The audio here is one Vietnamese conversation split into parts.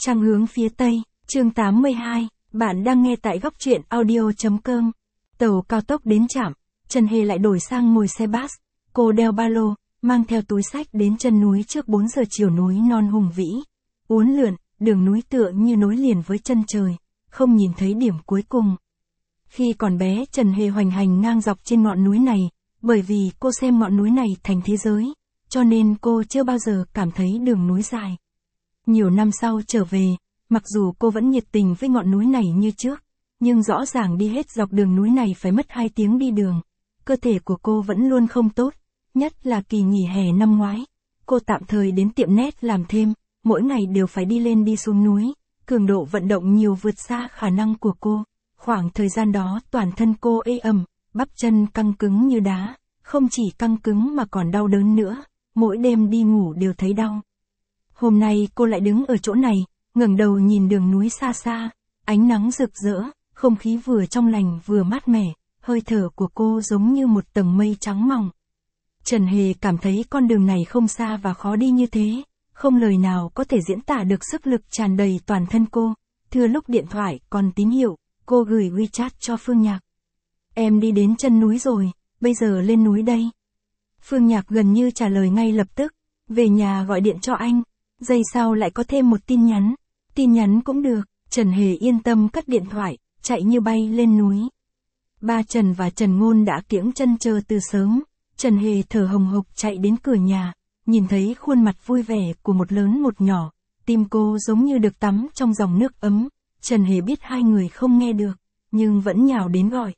Trăng hướng phía Tây, chương 82, bạn đang nghe tại góc truyện audio.com. Tàu cao tốc đến trạm, Trần Hề lại đổi sang ngồi xe bus. Cô đeo ba lô, mang theo túi xách đến chân núi trước 4 giờ chiều, núi non hùng vĩ. Uốn lượn, đường núi tựa như nối liền với chân trời, không nhìn thấy điểm cuối cùng. Khi còn bé, Trần Hề hoành hành ngang dọc trên ngọn núi này, bởi vì cô xem ngọn núi này thành thế giới, cho nên cô chưa bao giờ cảm thấy đường núi dài. Nhiều năm sau trở về, mặc dù cô vẫn nhiệt tình với ngọn núi này như trước, nhưng rõ ràng đi hết dọc đường núi này phải mất 2 tiếng đi đường. Cơ thể của cô vẫn luôn không tốt, nhất là kỳ nghỉ hè năm ngoái. Cô tạm thời đến tiệm net làm thêm, mỗi ngày đều phải đi lên đi xuống núi, cường độ vận động nhiều vượt xa khả năng của cô. Khoảng thời gian đó toàn thân cô ê ẩm, bắp chân căng cứng như đá, không chỉ căng cứng mà còn đau đớn nữa, mỗi đêm đi ngủ đều thấy đau. Hôm nay cô lại đứng ở chỗ này, ngẩng đầu nhìn đường núi xa xa, ánh nắng rực rỡ, không khí vừa trong lành vừa mát mẻ, hơi thở của cô giống như một tầng mây trắng mỏng. Trần Hề cảm thấy con đường này không xa và khó đi như thế, không lời nào có thể diễn tả được sức lực tràn đầy toàn thân cô. Thừa lúc điện thoại còn tín hiệu, cô gửi WeChat cho Phương Nhạc. Em đi đến chân núi rồi, bây giờ lên núi đây. Phương Nhạc gần như trả lời ngay lập tức, về nhà gọi điện cho anh. Giây sau lại có thêm một tin nhắn cũng được. Trần Hề yên tâm cất điện thoại, chạy như bay lên núi. Ba Trần và Trần Ngôn đã kiễng chân chờ từ sớm. Trần Hề thở hồng hộc chạy đến cửa nhà, nhìn thấy khuôn mặt vui vẻ của một lớn một nhỏ, tim cô giống như được tắm trong dòng nước ấm. Trần Hề biết hai người không nghe được, nhưng vẫn nhào đến gọi.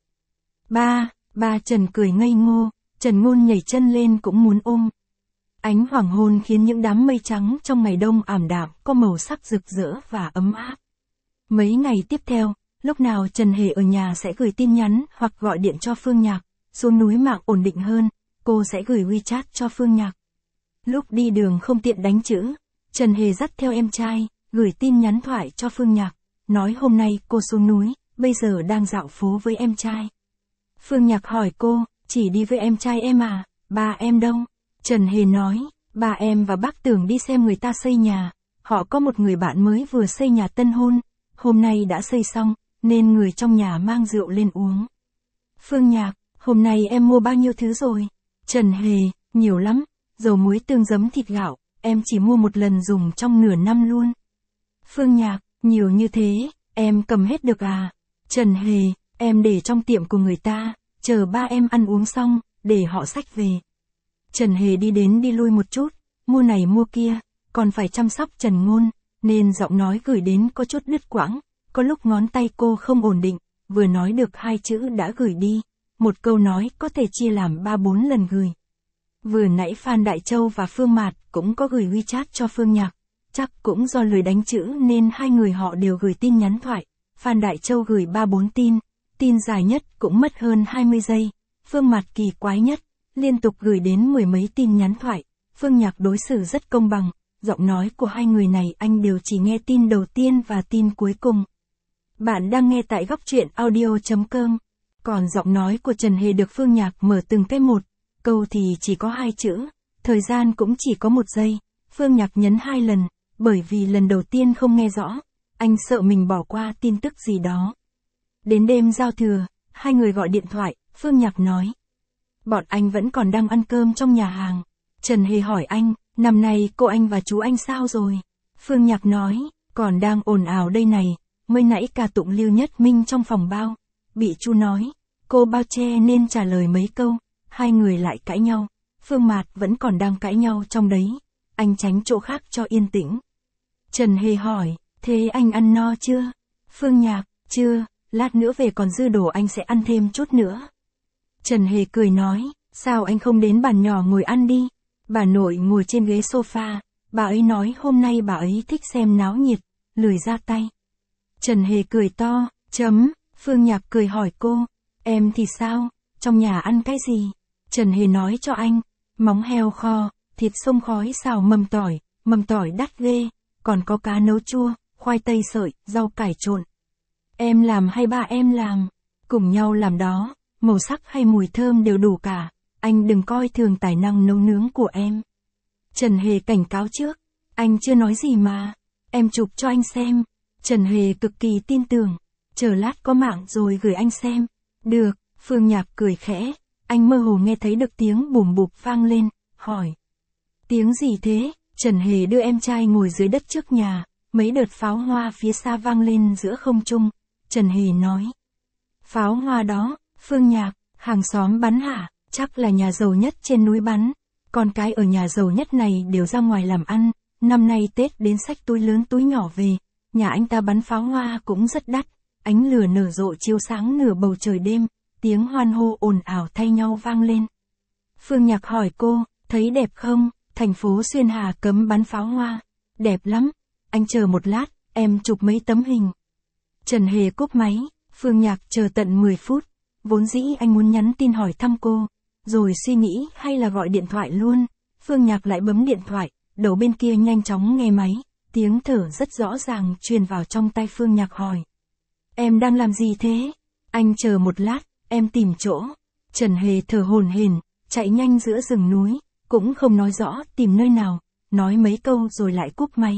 Ba Trần cười ngây ngô, Trần Ngôn nhảy chân lên cũng muốn ôm. Ánh hoàng hôn khiến những đám mây trắng trong ngày đông ảm đạm có màu sắc rực rỡ và ấm áp. Mấy ngày tiếp theo, lúc nào Trần Hề ở nhà sẽ gửi tin nhắn hoặc gọi điện cho Phương Nhạc. Xuống núi mạng ổn định hơn, cô sẽ gửi WeChat cho Phương Nhạc. Lúc đi đường không tiện đánh chữ, Trần Hề dắt theo em trai, gửi tin nhắn thoại cho Phương Nhạc, nói hôm nay cô xuống núi, bây giờ đang dạo phố với em trai. Phương Nhạc hỏi cô, chỉ đi với em trai em à, ba em đâu? Trần Hề nói, ba em và bác Tưởng đi xem người ta xây nhà, họ có một người bạn mới vừa xây nhà tân hôn, hôm nay đã xây xong, nên người trong nhà mang rượu lên uống. Phương Nhạc, hôm nay em mua bao nhiêu thứ rồi? Trần Hề, nhiều lắm, dầu muối tương giấm thịt gạo, em chỉ mua một lần dùng trong nửa năm luôn. Phương Nhạc, nhiều như thế, em cầm hết được à? Trần Hề, em để trong tiệm của người ta, chờ ba em ăn uống xong, để họ xách về. Trần Hề đi đến đi lui một chút, mua này mua kia, còn phải chăm sóc Trần Ngôn, nên giọng nói gửi đến có chút đứt quãng, có lúc ngón tay cô không ổn định, vừa nói được 2 chữ đã gửi đi, một câu nói có thể chia làm 3-4 lần gửi. Vừa nãy Phan Đại Châu và Phương Mạt cũng có gửi WeChat cho Phương Nhạc, chắc cũng do lười đánh chữ nên hai người họ đều gửi tin nhắn thoại. Phan Đại Châu gửi 3-4 tin dài nhất cũng mất hơn 20 giây, Phương Mạt kỳ quái nhất, liên tục gửi đến 10 mấy tin nhắn thoại. Phương Nhạc đối xử rất công bằng, giọng nói của hai người này anh đều chỉ nghe tin đầu tiên và tin cuối cùng. Bạn đang nghe tại góc truyện audio.com, còn giọng nói của Trần Hề được Phương Nhạc mở từng cái một, câu thì chỉ có 2 chữ, thời gian cũng chỉ có 1 giây, Phương Nhạc nhấn 2 lần, bởi vì lần đầu tiên không nghe rõ, anh sợ mình bỏ qua tin tức gì đó. Đến đêm giao thừa, hai người gọi điện thoại, Phương Nhạc nói. Bọn anh vẫn còn đang ăn cơm trong nhà hàng. Trần Hề hỏi anh, năm nay cô anh và chú anh sao rồi? Phương Nhạc nói, còn đang ồn ào đây này, mới nãy ca tụng Lưu Nhất Minh trong phòng bao. Bị chú nói, cô bao che nên trả lời mấy câu, hai người lại cãi nhau. Phương Mạt vẫn còn đang cãi nhau trong đấy, anh tránh chỗ khác cho yên tĩnh. Trần Hề hỏi, thế anh ăn no chưa? Phương Nhạc, chưa, lát nữa về còn dư đồ anh sẽ ăn thêm chút nữa. Trần Hề cười nói, sao anh không đến bàn nhỏ ngồi ăn đi? Bà nội ngồi trên ghế sofa, bà ấy nói hôm nay bà ấy thích xem náo nhiệt, lười ra tay. Trần Hề cười to, Phương Nhạc cười hỏi cô, em thì sao, trong nhà ăn cái gì? Trần Hề nói cho anh, móng heo kho, thịt xông khói xào mầm tỏi đắt ghê, còn có cá nấu chua, khoai tây sợi, rau cải trộn. Em làm hay ba em làm? Cùng nhau làm đó, màu sắc hay mùi thơm đều đủ cả, anh đừng coi thường tài năng nấu nướng của em. Trần Hề cảnh cáo trước, anh chưa nói gì mà, em chụp cho anh xem. Trần Hề cực kỳ tin tưởng. Chờ lát có mạng rồi gửi anh xem. Được, Phương Nhạc cười khẽ. Anh mơ hồ nghe thấy được tiếng bùm bụp vang lên, hỏi. Tiếng gì thế? Trần Hề đưa em trai ngồi dưới đất trước nhà, mấy đợt pháo hoa phía xa vang lên giữa không trung. Trần Hề nói. Pháo hoa đó, Phương Nhạc, hàng xóm bắn hả? Chắc là nhà giàu nhất trên núi bắn. Con cái ở nhà giàu nhất này đều ra ngoài làm ăn, năm nay Tết đến xách túi lớn túi nhỏ về. Nhà anh ta bắn pháo hoa cũng rất đắt, ánh lửa nở rộ chiếu sáng nửa bầu trời đêm, tiếng hoan hô ồn ào thay nhau vang lên. Phương Nhạc hỏi cô, thấy đẹp không? Thành phố Xuyên Hà cấm bắn pháo hoa. Đẹp lắm, anh chờ một lát, em chụp mấy tấm hình. Trần Hề cúp máy, Phương Nhạc chờ tận 10 phút, vốn dĩ anh muốn nhắn tin hỏi thăm cô, rồi suy nghĩ hay là gọi điện thoại luôn. Phương Nhạc lại bấm điện thoại, đầu bên kia nhanh chóng nghe máy, tiếng thở rất rõ ràng truyền vào trong tai. Phương Nhạc hỏi. Em đang làm gì thế? Anh chờ một lát, em tìm chỗ. Trần Hề thở hổn hển, chạy nhanh giữa rừng núi, cũng không nói rõ tìm nơi nào, nói mấy câu rồi lại cúp máy.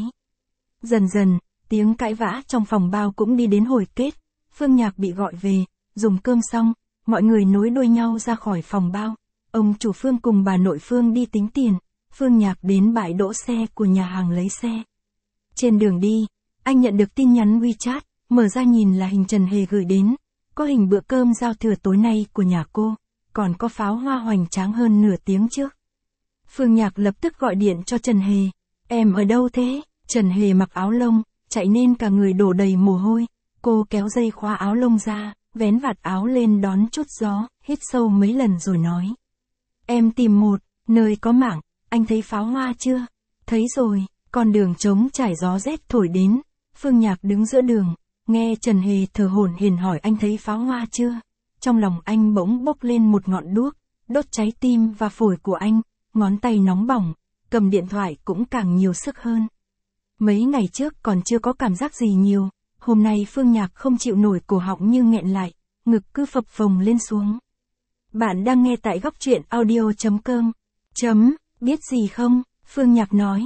Dần dần, tiếng cãi vã trong phòng bao cũng đi đến hồi kết. Phương Nhạc bị gọi về, dùng cơm xong, mọi người nối đuôi nhau ra khỏi phòng bao. Ông chủ Phương cùng bà nội Phương đi tính tiền, Phương Nhạc đến bãi đỗ xe của nhà hàng lấy xe. Trên đường đi, anh nhận được tin nhắn WeChat, mở ra nhìn là hình Trần Hề gửi đến, có hình bữa cơm giao thừa tối nay của nhà cô, còn có pháo hoa hoành tráng hơn nửa tiếng trước. Phương Nhạc lập tức gọi điện cho Trần Hề. Em ở đâu thế? Trần Hề mặc áo lông, chạy nên cả người đổ đầy mồ hôi. Cô kéo dây khóa áo lông ra, vén vạt áo lên đón chút gió, hít sâu mấy lần rồi nói. Em tìm một nơi có mạng, anh thấy pháo hoa chưa? Thấy rồi, con đường trống trải gió rét thổi đến. Phương Nhạc đứng giữa đường, nghe Trần Hề thở hổn hển hỏi anh thấy pháo hoa chưa? Trong lòng anh bỗng bốc lên một ngọn đuốc, đốt cháy tim và phổi của anh, ngón tay nóng bỏng, cầm điện thoại cũng càng nhiều sức hơn. Mấy ngày trước còn chưa có cảm giác gì nhiều, hôm nay Phương Nhạc không chịu nổi, cổ họng như nghẹn lại, ngực cứ phập phồng lên xuống. Bạn đang nghe tại góc truyện audio.com. Biết gì không? Phương Nhạc nói,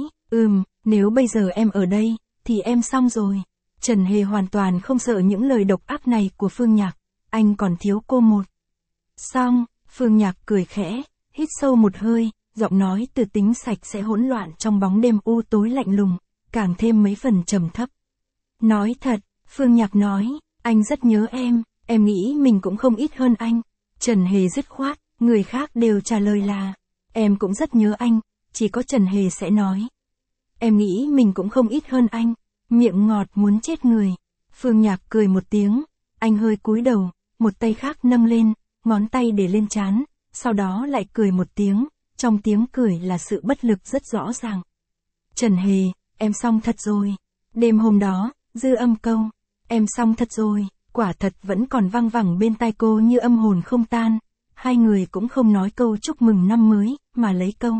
nếu bây giờ em ở đây, thì em xong rồi. Trần Hề hoàn toàn không sợ những lời độc ác này của Phương Nhạc, anh còn thiếu cô một. Xong, Phương Nhạc cười khẽ, hít sâu một hơi, giọng nói từ tính sạch sẽ hỗn loạn trong bóng đêm u tối lạnh lùng, càng thêm mấy phần trầm thấp. Nói thật, Phương Nhạc nói, anh rất nhớ em nghĩ mình cũng không ít hơn anh. Trần Hề dứt khoát, người khác đều trả lời là, em cũng rất nhớ anh, chỉ có Trần Hề sẽ nói. Em nghĩ mình cũng không ít hơn anh, miệng ngọt muốn chết người. Phương Nhạc cười một tiếng, anh hơi cúi đầu, một tay khác nâng lên, ngón tay để lên trán, sau đó lại cười một tiếng, trong tiếng cười là sự bất lực rất rõ ràng. Trần Hề, em xong thật rồi. Đêm hôm đó, dư âm câu, em xong thật rồi, quả thật vẫn còn văng vẳng bên tai cô như âm hồn không tan. Hai người cũng không nói câu chúc mừng năm mới, mà lấy câu.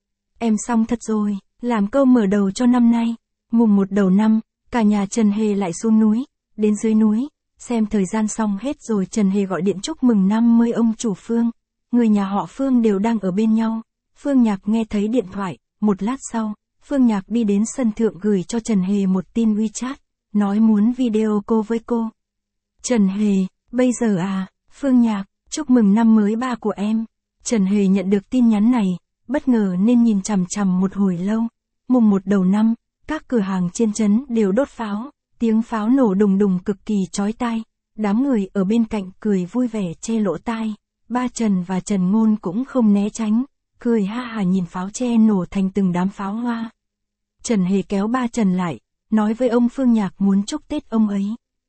Em xong thật rồi, làm câu mở đầu cho năm nay. Mùng 1 đầu năm, cả nhà Trần Hề lại xuống núi, đến dưới núi, xem thời gian xong hết rồi Trần Hề gọi điện chúc mừng năm mới ông chủ Phương. Người nhà họ Phương đều đang ở bên nhau. Phương Nhạc nghe thấy điện thoại, một lát sau, Phương Nhạc đi đến sân thượng gửi cho Trần Hề một tin WeChat, nói muốn video call với cô. Trần Hề, bây giờ à? Phương Nhạc, chúc mừng năm mới ba của em. Trần Hề nhận được tin nhắn này, bất ngờ nên nhìn chằm chằm một hồi lâu. Mùng 1 đầu năm, các cửa hàng trên trấn đều đốt pháo, tiếng pháo nổ đùng đùng cực kỳ chói tai. Đám người ở bên cạnh cười vui vẻ che lỗ tai. Ba Trần và Trần Ngôn cũng không né tránh, cười ha hả nhìn pháo tre nổ thành từng đám pháo hoa. Trần Hề kéo ba Trần lại, nói với ông Phương Nhạc muốn chúc Tết ông ấy.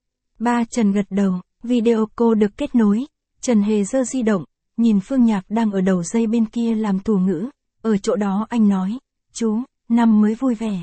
Ba Trần gật đầu, video call được kết nối. Trần Hề giơ di động, nhìn Phương Nhạc đang ở đầu dây bên kia làm thủ ngữ. Ở chỗ đó anh nói, chú, năm mới vui vẻ.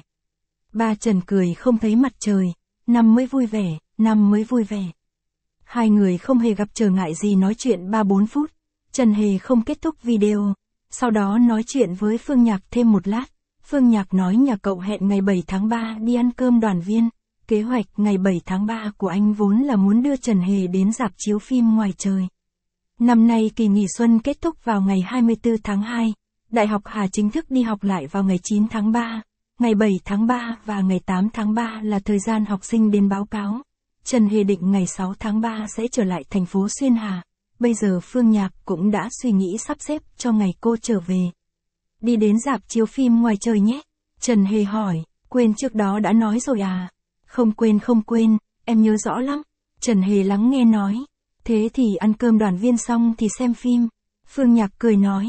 Ba Trần cười không thấy mặt trời, năm mới vui vẻ, năm mới vui vẻ. Hai người không hề gặp trở ngại gì nói chuyện 3-4 phút. Trần Hề không kết thúc video, sau đó nói chuyện với Phương Nhạc thêm một lát. Phương Nhạc nói nhà cậu hẹn ngày 7 tháng 3 đi ăn cơm đoàn viên. Kế hoạch ngày 7 tháng 3 của anh vốn là muốn đưa Trần Hề đến rạp chiếu phim ngoài trời. Năm nay kỳ nghỉ xuân kết thúc vào ngày 24 tháng 2, Đại học Hà chính thức đi học lại vào ngày 9 tháng 3. Ngày 7 tháng 3 và ngày 8 tháng 3 là thời gian học sinh đến báo cáo. Trần Hề định ngày 6 tháng 3 sẽ trở lại thành phố Xuyên Hà. Bây giờ Phương Nhạc cũng đã suy nghĩ sắp xếp cho ngày cô trở về. Đi đến rạp chiếu phim ngoài trời nhé. Trần Hề hỏi, quên trước đó đã nói rồi à? Không quên, em nhớ rõ lắm. Trần Hề lắng nghe nói. Thế thì ăn cơm đoàn viên xong thì xem phim. Phương Nhạc cười nói,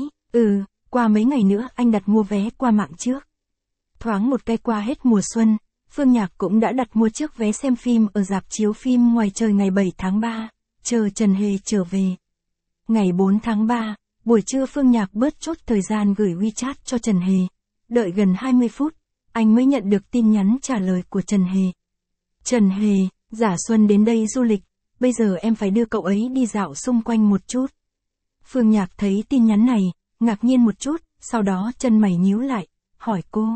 qua mấy ngày nữa anh đặt mua vé qua mạng trước. Thoáng một cái qua hết mùa xuân, Phương Nhạc cũng đã đặt mua trước vé xem phim ở rạp chiếu phim ngoài trời ngày 7 tháng 3, chờ Trần Hề trở về. Ngày 4 tháng 3, buổi trưa Phương Nhạc bớt chốt thời gian gửi WeChat cho Trần Hề. Đợi gần 20 phút, anh mới nhận được tin nhắn trả lời của Trần Hề. Trần Hề, Giả Xuân đến đây du lịch, bây giờ em phải đưa cậu ấy đi dạo xung quanh một chút. Phương Nhạc thấy tin nhắn này, ngạc nhiên một chút, sau đó chân mày nhíu lại, hỏi cô.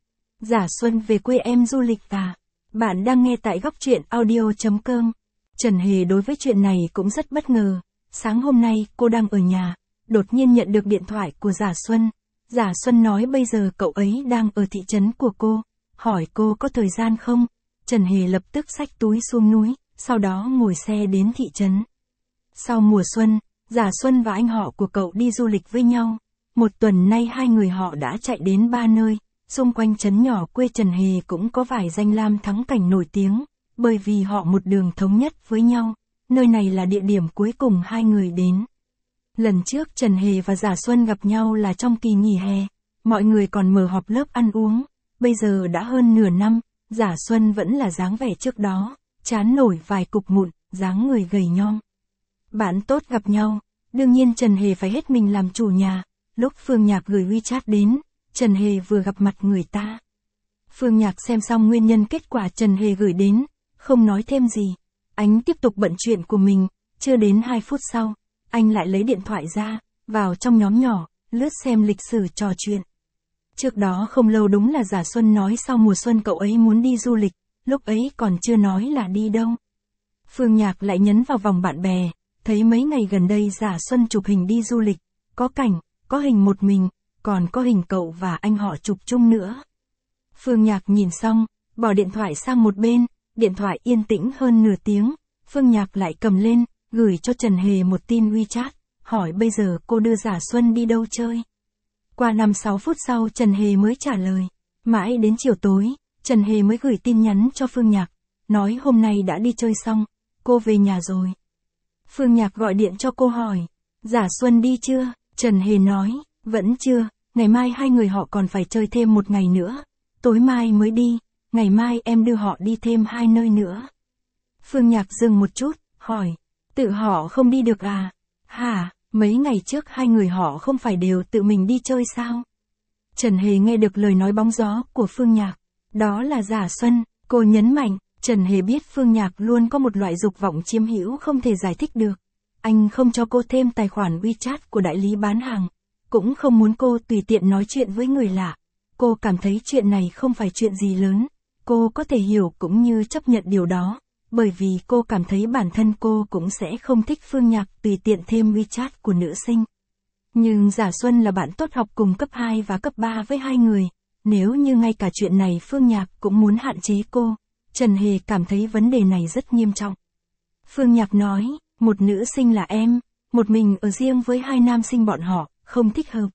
Giả Xuân về quê em du lịch à? Bạn đang nghe tại góc truyện audio.com. Trần Hề đối với chuyện này cũng rất bất ngờ. Sáng hôm nay cô đang ở nhà, đột nhiên nhận được điện thoại của Giả Xuân. Giả Xuân nói bây giờ cậu ấy đang ở thị trấn của cô, hỏi cô có thời gian không? Trần Hề lập tức xách túi xuống núi, sau đó ngồi xe đến thị trấn. Sau mùa xuân, Giả Xuân và anh họ của cậu đi du lịch với nhau. Một tuần nay hai người họ đã chạy đến 3 nơi. Xung quanh trấn nhỏ quê Trần Hề cũng có vài danh lam thắng cảnh nổi tiếng, bởi vì họ một đường thống nhất với nhau. Nơi này là địa điểm cuối cùng hai người đến. Lần trước Trần Hề và Giả Xuân gặp nhau là trong kỳ nghỉ hè, mọi người còn mở họp lớp ăn uống. Bây giờ đã hơn nửa năm, Giả Xuân vẫn là dáng vẻ trước đó, trán nổi vài cục mụn, dáng người gầy nhom. Bạn tốt gặp nhau, đương nhiên Trần Hề phải hết mình làm chủ nhà. Lúc Phương Nhạc gửi WeChat đến, Trần Hề vừa gặp mặt người ta. Phương Nhạc xem xong nguyên nhân kết quả Trần Hề gửi đến, không nói thêm gì. Anh tiếp tục bận chuyện của mình, chưa đến 2 phút sau, anh lại lấy điện thoại ra, vào trong nhóm nhỏ, lướt xem lịch sử trò chuyện. Trước đó không lâu đúng là Giả Xuân nói sau mùa xuân cậu ấy muốn đi du lịch, lúc ấy còn chưa nói là đi đâu. Phương Nhạc lại nhấn vào vòng bạn bè, thấy mấy ngày gần đây Giả Xuân chụp hình đi du lịch, có cảnh, có hình một mình, còn có hình cậu và anh họ chụp chung nữa. Phương Nhạc nhìn xong, bỏ điện thoại sang một bên, điện thoại yên tĩnh hơn nửa tiếng, Phương Nhạc lại cầm lên, gửi cho Trần Hề một tin WeChat, hỏi bây giờ cô đưa Giả Xuân đi đâu chơi. Qua 5-6 phút sau Trần Hề mới trả lời, mãi đến chiều tối, Trần Hề mới gửi tin nhắn cho Phương Nhạc, nói hôm nay đã đi chơi xong, cô về nhà rồi. Phương Nhạc gọi điện cho cô hỏi, Giả Xuân đi chưa? Trần Hề nói, vẫn chưa, ngày mai hai người họ còn phải chơi thêm một ngày nữa, tối mai mới đi, ngày mai em đưa họ đi thêm 2 nơi nữa. Phương Nhạc dừng một chút, hỏi, tự họ không đi được à? Hả, mấy ngày trước hai người họ không phải đều tự mình đi chơi sao? Trần Hề nghe được lời nói bóng gió của Phương Nhạc, đó là Giả Xuân, cô nhấn mạnh, Trần Hề biết Phương Nhạc luôn có một loại dục vọng chiếm hữu không thể giải thích được. Anh không cho cô thêm tài khoản WeChat của đại lý bán hàng, cũng không muốn cô tùy tiện nói chuyện với người lạ. Cô cảm thấy chuyện này không phải chuyện gì lớn, cô có thể hiểu cũng như chấp nhận điều đó, bởi vì cô cảm thấy bản thân cô cũng sẽ không thích Phương Nhạc tùy tiện thêm WeChat của nữ sinh. Nhưng Giả Xuân là bạn tốt học cùng cấp 2 và cấp 3 với hai người, nếu như ngay cả chuyện này Phương Nhạc cũng muốn hạn chế cô, Trần Hề cảm thấy vấn đề này rất nghiêm trọng. Phương Nhạc nói, một nữ sinh là em, một mình ở riêng với hai nam sinh bọn họ, không thích hợp.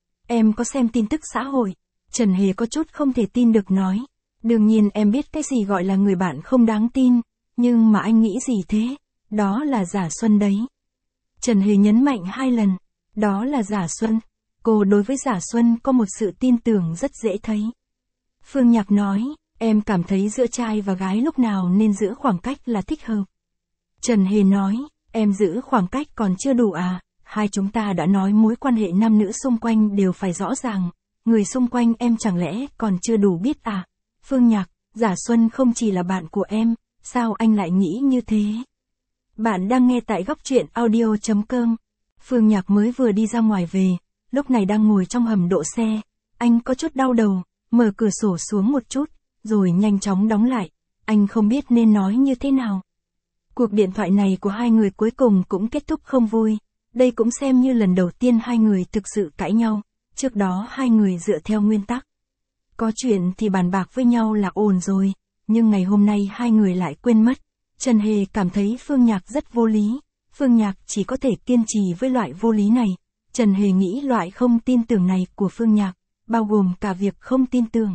Em có xem tin tức xã hội? Trần Hề có chút không thể tin được nói. Đương nhiên em biết cái gì gọi là người bạn không đáng tin, nhưng mà anh nghĩ gì thế? Đó là Giả Xuân đấy. Trần Hề nhấn mạnh 2 lần, đó là Giả Xuân. Cô đối với Giả Xuân có một sự tin tưởng rất dễ thấy. Phương Nhạc nói, em cảm thấy giữa trai và gái lúc nào nên giữ khoảng cách là thích hợp. Trần Hề nói, em giữ khoảng cách còn chưa đủ à? Hai chúng ta đã nói mối quan hệ nam nữ xung quanh đều phải rõ ràng. Người xung quanh em chẳng lẽ còn chưa đủ biết à? Phương Nhạc, Giả Xuân không chỉ là bạn của em, sao anh lại nghĩ như thế? Bạn đang nghe tại góc truyện audio.com. Phương Nhạc mới vừa đi ra ngoài về, lúc này đang ngồi trong hầm đỗ xe. Anh có chút đau đầu, mở cửa sổ xuống một chút, rồi nhanh chóng đóng lại. Anh không biết nên nói như thế nào. Cuộc điện thoại này của hai người cuối cùng cũng kết thúc không vui. Đây cũng xem như lần đầu tiên hai người thực sự cãi nhau. Trước đó hai người dựa theo nguyên tắc Có chuyện thì bàn bạc với nhau là ổn rồi, nhưng ngày hôm nay hai người lại quên mất. Trần Hề cảm thấy Phương Nhạc rất vô lý, Phương Nhạc chỉ có thể kiên trì với loại vô lý này. Trần Hề nghĩ loại không tin tưởng này của Phương Nhạc, bao gồm cả việc không tin tưởng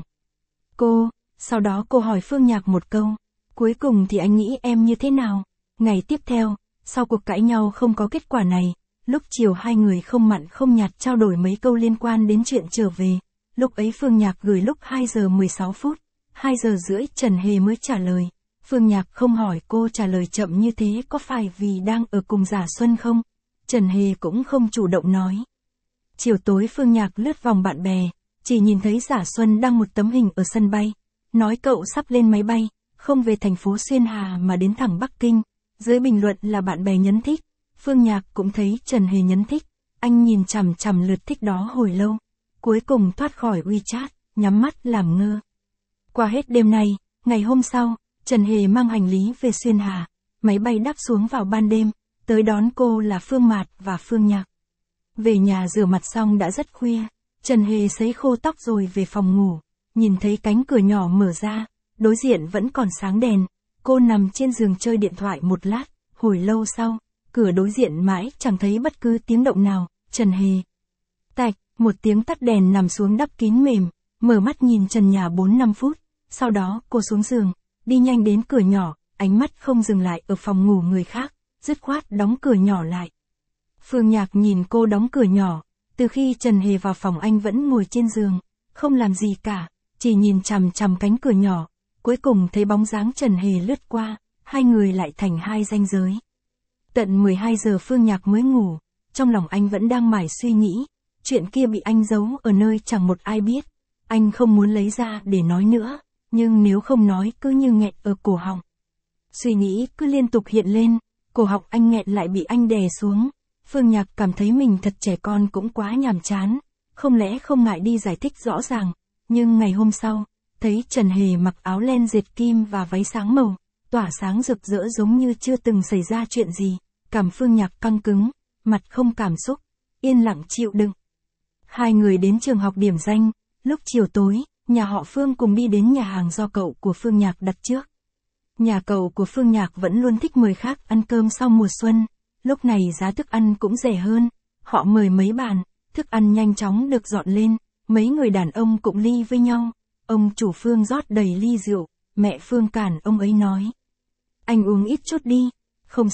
sau đó cô hỏi Phương Nhạc một câu, cuối cùng thì anh nghĩ em như thế nào? Ngày tiếp theo, sau cuộc cãi nhau không có kết quả này, lúc chiều hai người không mặn không nhạt trao đổi mấy câu liên quan đến chuyện trở về. Lúc ấy Phương Nhạc gửi lúc 2 giờ 16 phút, 2 giờ rưỡi Trần Hề mới trả lời. Phương Nhạc không hỏi cô trả lời chậm như thế có phải vì đang ở cùng Giả Xuân không? Trần Hề cũng không chủ động nói. Chiều tối Phương Nhạc lướt vòng bạn bè, chỉ nhìn thấy Giả Xuân đăng một tấm hình ở sân bay, nói cậu sắp lên máy bay, không về thành phố Xuyên Hà mà đến thẳng Bắc Kinh. Dưới bình luận là bạn bè nhấn thích. Phương Nhạc cũng thấy Trần Hề nhấn thích, anh nhìn chằm chằm lượt thích đó hồi lâu, cuối cùng thoát khỏi WeChat, nhắm mắt làm ngơ. Qua hết đêm nay, ngày hôm sau, Trần Hề mang hành lý về Xuyên Hà, máy bay đáp xuống vào ban đêm, tới đón cô là Phương Mạt và Phương Nhạc. Về nhà rửa mặt xong đã rất khuya, Trần Hề sấy khô tóc rồi về phòng ngủ, nhìn thấy cánh cửa nhỏ mở ra, đối diện vẫn còn sáng đèn, cô nằm trên giường chơi điện thoại một lát, hồi lâu sau, cửa đối diện mãi chẳng thấy bất cứ tiếng động nào. Trần Hề tạch, một tiếng tắt đèn nằm xuống đắp kín mềm, mở mắt nhìn trần nhà 4-5 phút, sau đó cô xuống giường, đi nhanh đến cửa nhỏ, ánh mắt không dừng lại ở phòng ngủ người khác, dứt khoát đóng cửa nhỏ lại. Phương Nhạc nhìn cô đóng cửa nhỏ, từ khi Trần Hề vào phòng anh vẫn ngồi trên giường, không làm gì cả, chỉ nhìn chằm chằm cánh cửa nhỏ, cuối cùng thấy bóng dáng Trần Hề lướt qua, hai người lại thành hai ranh giới. Tận 12 giờ Phương Nhạc mới ngủ, trong lòng anh vẫn đang mải suy nghĩ, chuyện kia bị anh giấu ở nơi chẳng một ai biết, anh không muốn lấy ra để nói nữa, nhưng nếu không nói cứ như nghẹn ở cổ họng. Suy nghĩ cứ liên tục hiện lên, cổ họng anh nghẹn lại bị anh đè xuống. Phương Nhạc cảm thấy mình thật trẻ con cũng quá nhàm chán, không lẽ không ngại đi giải thích rõ ràng, nhưng ngày hôm sau, thấy Trần Hề mặc áo len dệt kim và váy sáng màu, tỏa sáng rực rỡ giống như chưa từng xảy ra chuyện gì, cảm Phương Nhạc căng cứng, mặt không cảm xúc, yên lặng chịu đựng. Hai người đến trường học điểm danh, lúc chiều tối, nhà họ Phương cùng đi đến nhà hàng do cậu của Phương Nhạc đặt trước. Nhà cậu của Phương Nhạc vẫn luôn thích mời khác ăn cơm sau mùa xuân, lúc này giá thức ăn cũng rẻ hơn, họ mời mấy bàn, thức ăn nhanh chóng được dọn lên, mấy người đàn ông cũng ly với nhau, ông chủ Phương rót đầy ly rượu, mẹ Phương cản ông ấy nói. Anh uống ít chút đi, không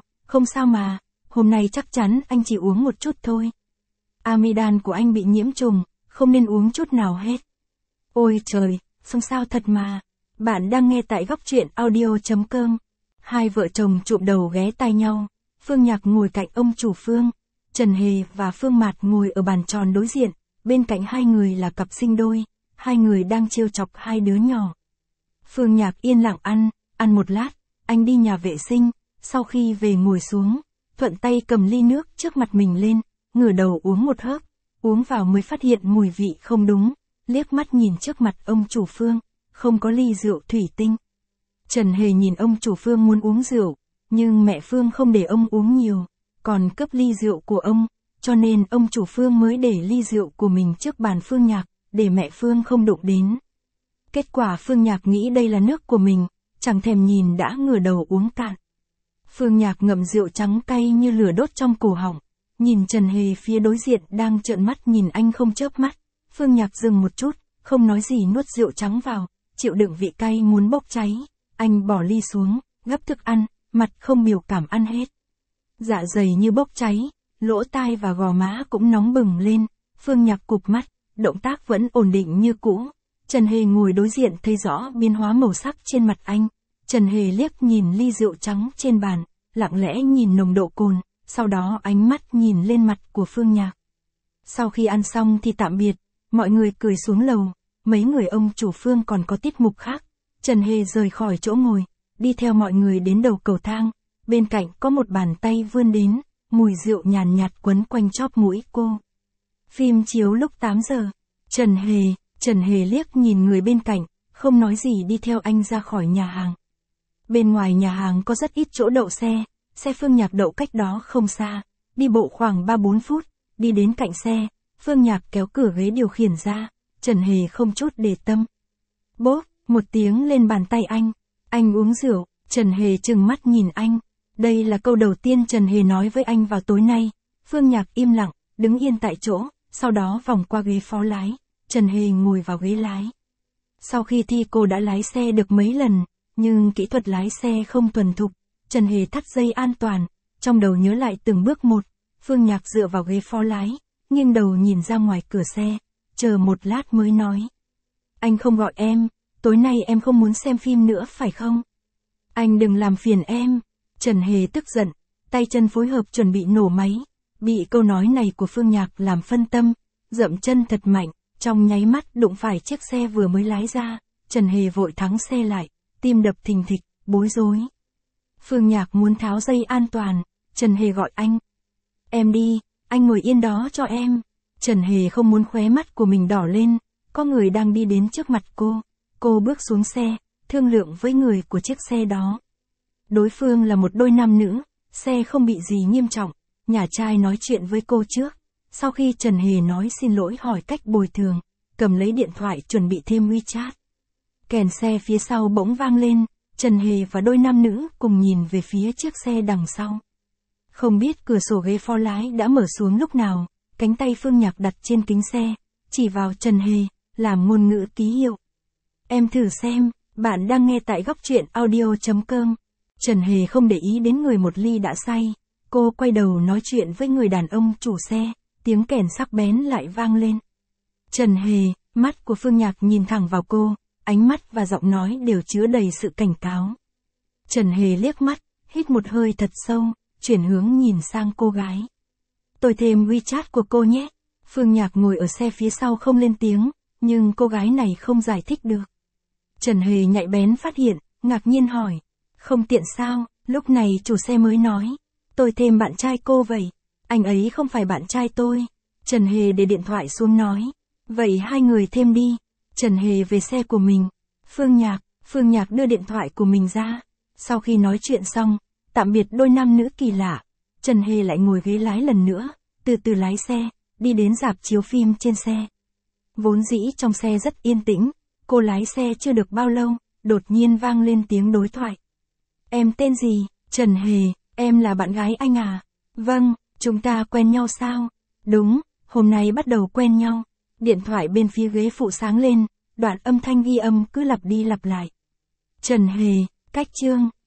sao mà, hôm nay chắc chắn anh chỉ uống một chút thôi. Amidan của anh bị nhiễm trùng, không nên uống chút nào hết. Ôi trời, không sao thật mà. Bạn đang nghe tại góc truyện audio.com. Hai vợ chồng chụm đầu ghé tai nhau, Phương Nhạc ngồi cạnh ông chủ Phương, Trần Hề và Phương Mạt ngồi ở bàn tròn đối diện, bên cạnh hai người là cặp sinh đôi, hai người đang trêu chọc hai đứa nhỏ. Phương Nhạc yên lặng ăn một lát, anh đi nhà vệ sinh, sau khi về ngồi xuống, thuận tay cầm ly nước trước mặt mình lên, ngửa đầu uống một hớp, uống vào mới phát hiện mùi vị không đúng, liếc mắt nhìn trước mặt ông chủ Phương, không có ly rượu thủy tinh. Trần Hề nhìn ông chủ Phương muốn uống rượu, nhưng mẹ Phương không để ông uống nhiều, còn cướp ly rượu của ông, cho nên ông chủ Phương mới để ly rượu của mình trước bàn Phương Nhạc, để mẹ Phương không đụng đến. Kết quả Phương Nhạc nghĩ đây là nước của mình, chẳng thèm nhìn đã ngửa đầu uống cạn. Phương Nhạc ngậm rượu trắng cay như lửa đốt trong cổ họng, nhìn Trần Hề phía đối diện đang trợn mắt nhìn anh không chớp mắt. Phương Nhạc dừng một chút, không nói gì nuốt rượu trắng vào, chịu đựng vị cay muốn bốc cháy. Anh bỏ ly xuống, gắp thức ăn, mặt không biểu cảm ăn hết. Dạ dày như bốc cháy, lỗ tai và gò má cũng nóng bừng lên. Phương Nhạc cụp mắt, động tác vẫn ổn định như cũ. Trần Hề ngồi đối diện thấy rõ biến hóa màu sắc trên mặt anh. Trần Hề liếc nhìn ly rượu trắng trên bàn, lặng lẽ nhìn nồng độ cồn, sau đó ánh mắt nhìn lên mặt của Phương Nhạc. Sau khi ăn xong thì tạm biệt, mọi người cười xuống lầu, mấy người ông chủ Phương còn có tiết mục khác. Trần Hề rời khỏi chỗ ngồi, đi theo mọi người đến đầu cầu thang, bên cạnh có một bàn tay vươn đến, mùi rượu nhàn nhạt quấn quanh chóp mũi cô. Phim chiếu lúc 8 giờ, Trần Hề liếc nhìn người bên cạnh, không nói gì đi theo anh ra khỏi nhà hàng. Bên ngoài nhà hàng có rất ít chỗ đậu xe Phương Nhạc đậu cách đó không xa, đi bộ khoảng 3-4 phút, đi đến cạnh xe, Phương Nhạc kéo cửa ghế điều khiển ra, Trần Hề không chút để tâm. Bốp, một tiếng lên bàn tay anh uống rượu, Trần Hề trừng mắt nhìn anh. Đây là câu đầu tiên Trần Hề nói với anh vào tối nay. Phương Nhạc im lặng, đứng yên tại chỗ, sau đó vòng qua ghế phó lái, Trần Hề ngồi vào ghế lái. Sau khi thi cô đã lái xe được mấy lần, nhưng kỹ thuật lái xe không thuần thục, Trần Hề thắt dây an toàn, trong đầu nhớ lại từng bước một. Phương Nhạc dựa vào ghế phó lái, nghiêng đầu nhìn ra ngoài cửa xe, chờ một lát mới nói. Anh không gọi em, tối nay em không muốn xem phim nữa phải không? Anh đừng làm phiền em. Trần Hề tức giận, tay chân phối hợp chuẩn bị nổ máy. Bị câu nói này của Phương Nhạc làm phân tâm, dậm chân thật mạnh, trong nháy mắt đụng phải chiếc xe vừa mới lái ra. Trần Hề vội thắng xe lại, tim đập thình thịch, bối rối. Phương Nhạc muốn tháo dây an toàn, Trần Hề gọi anh. Em đi, anh ngồi yên đó cho em. Trần Hề không muốn khóe mắt của mình đỏ lên, có người đang đi đến trước mặt cô. Cô bước xuống xe, thương lượng với người của chiếc xe đó. Đối phương là một đôi nam nữ, xe không bị gì nghiêm trọng, nhà trai nói chuyện với cô trước. Sau khi Trần Hề nói xin lỗi hỏi cách bồi thường, cầm lấy điện thoại chuẩn bị thêm WeChat. Kèn xe phía sau bỗng vang lên, Trần Hề và đôi nam nữ cùng nhìn về phía chiếc xe đằng sau. Không biết cửa sổ ghế phó lái đã mở xuống lúc nào, cánh tay Phương Nhạc đặt trên kính xe, chỉ vào Trần Hề, làm ngôn ngữ ký hiệu. Em thử xem, bạn đang nghe tại góc truyện audio.com. Trần Hề không để ý đến người một ly đã say, cô quay đầu nói chuyện với người đàn ông chủ xe, tiếng kèn sắc bén lại vang lên. Trần Hề, mắt của Phương Nhạc nhìn thẳng vào cô, ánh mắt và giọng nói đều chứa đầy sự cảnh cáo. Trần Hề liếc mắt, hít một hơi thật sâu, chuyển hướng nhìn sang cô gái. Tôi thêm WeChat của cô nhé. Phương Nhạc ngồi ở xe phía sau không lên tiếng, nhưng cô gái này không giải thích được. Trần Hề nhạy bén phát hiện, ngạc nhiên hỏi. Không tiện sao? Lúc này chủ xe mới nói. Tôi thêm bạn trai cô vậy. Anh ấy không phải bạn trai tôi. Trần Hề để điện thoại xuống nói. Vậy hai người thêm đi. Trần Hề về xe của mình. Phương Nhạc đưa điện thoại của mình ra. Sau khi nói chuyện xong, tạm biệt đôi nam nữ kỳ lạ, Trần Hề lại ngồi ghế lái lần nữa, từ từ lái xe, đi đến rạp chiếu phim trên xe. Vốn dĩ trong xe rất yên tĩnh, cô lái xe chưa được bao lâu, đột nhiên vang lên tiếng đối thoại. Em tên gì? Trần Hề, em là bạn gái anh à? Vâng, chúng ta quen nhau sao? Đúng, hôm nay bắt đầu quen nhau. Điện thoại bên phía ghế phụ sáng lên, đoạn âm thanh ghi âm cứ lặp đi lặp lại. Trần Hề, cách chương.